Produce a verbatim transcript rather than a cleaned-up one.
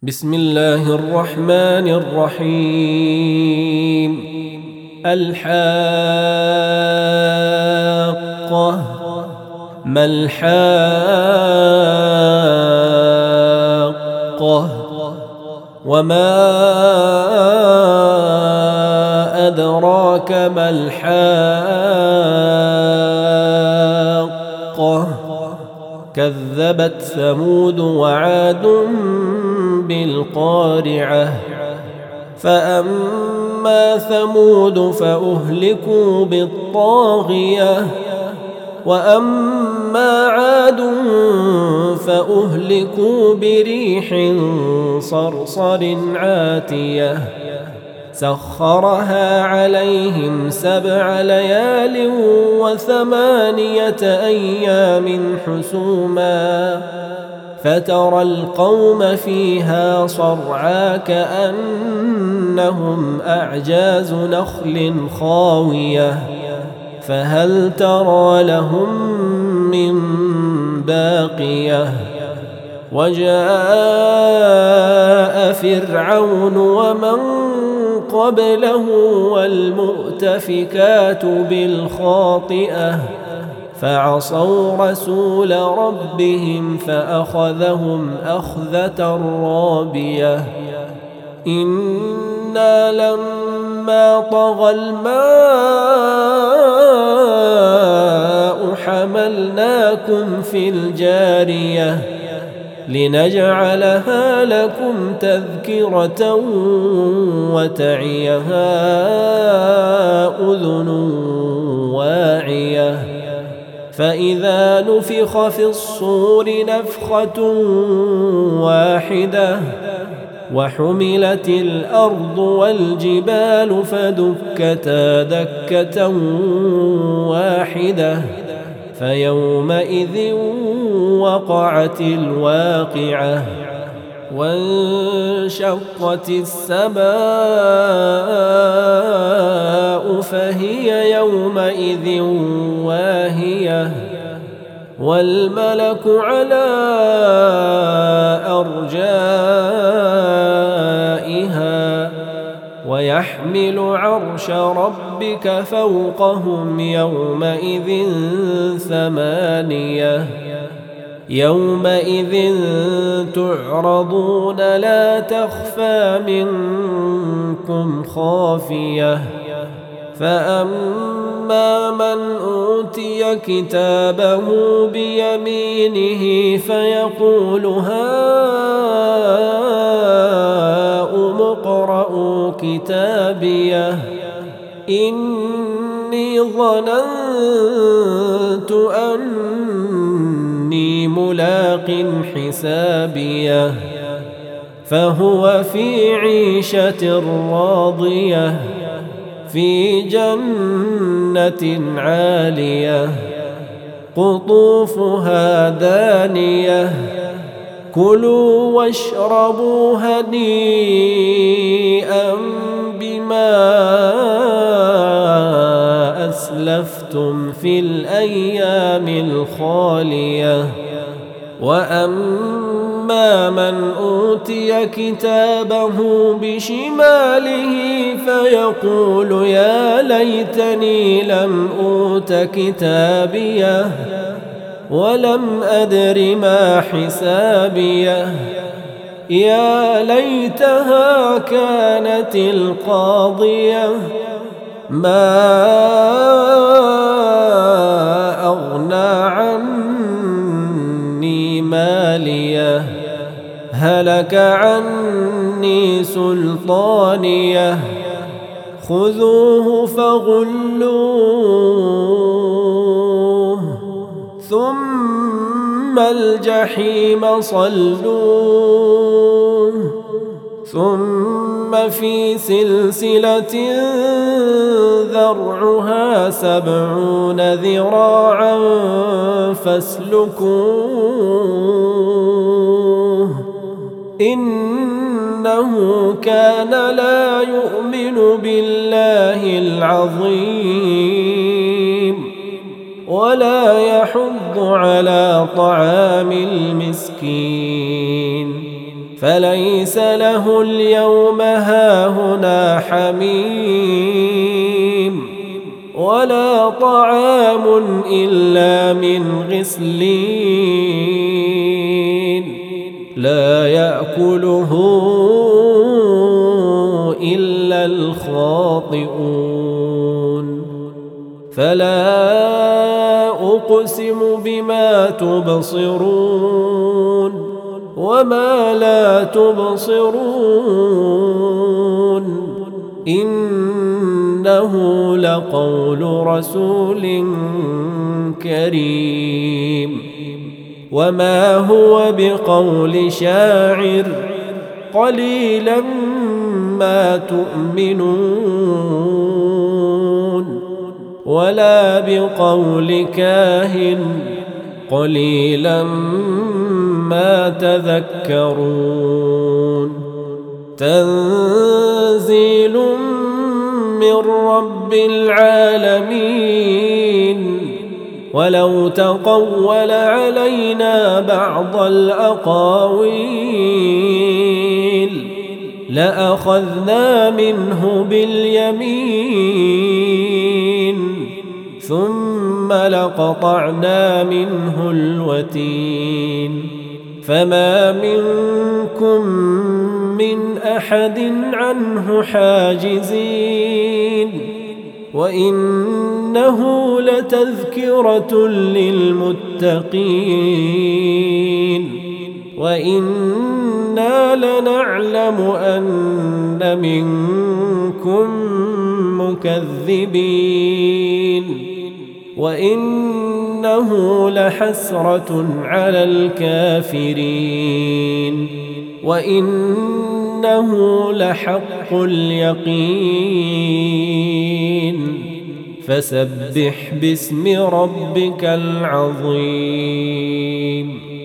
بسم الله الرحمن الرحيم. الحاقة. ما الحاقة؟ وما أدراك ما الحاقة؟ كذبت ثمود وعاد بالقارعة. فأما ثمود فأهلكوا بالطاغية، وأما عاد فأهلكوا بريح صرصر عاتية سخرها عليهم سبع ليال وثمانية أيام حسوما، فترى القوم فيها صرعى كأنهم أعجاز نخل خاوية، فهل ترى لهم من باقية؟ وجاء فرعون ومن قبله والمؤتفكات بالخاطئة، فعصوا رسول ربهم فأخذهم أخذة رابية. إنا لما طغى الماء حملناكم في الجارية لنجعلها لكم تذكرة وتعيها أذن واعية. فإذا نفخ في الصور نفخة واحدة وحملت الأرض والجبال فدكتا دكة واحدة، فيومئذ وقعت الواقعة. وانشقت السماء فهي يومئذ واهية، والملك على أرجائها، ويحمل عرش ربك فوقهم يومئذ ثمانية. يومئذ تعرضون لا تخفى منكم خافية. فأما من أوتي كتابه بيمينه فيقول هاؤم اقرءوا كتابيه إني ظننت أني ملاق حسابيه، فهو في عيشة راضية في جنة عالية قطوفها دانية. كلوا واشربوا هنيئا بما أسلفتم في الأيام الخالية. وأما من أوتي كتابه بشماله فيقول يا ليتني لم أوت كتابيه ولم أدر ما حسابيه، يا ليتها كانت القاضية ما أغنى عني ماليه، هلك عني سلطانيه، خذوه فغلوه ثم الجحيم صلوه، ثم في سلسلة ذرعها سبعون ذراعا فاسلكوه إنه كان لا يؤمن بالله العظيم ولا يحض على طعام المسكين، فليس له اليوم هاهنا حميم ولا طعام إلا من غسلين لا يأكله إلا الخاطئون فلا أقسم بما تبصرون وما لا تبصرون إنه لقول رسول كريم وما هو بقول شاعر قليلا ما تؤمنون ولا بقول كاهن قليلا ما تذكرون تنزيل من رب العالمين ولو تقول علينا بعض الأقاويل لأخذنا منه باليمين ثم لقطعنا منه الوتين فما منكم من أحد عنه حاجزين وإنه لتذكرة للمتقين وإنا لنعلم أن منكم مكذبين وإنه لحسرة على الكافرين وإنه لحق اليقين فسبح باسم ربك العظيم.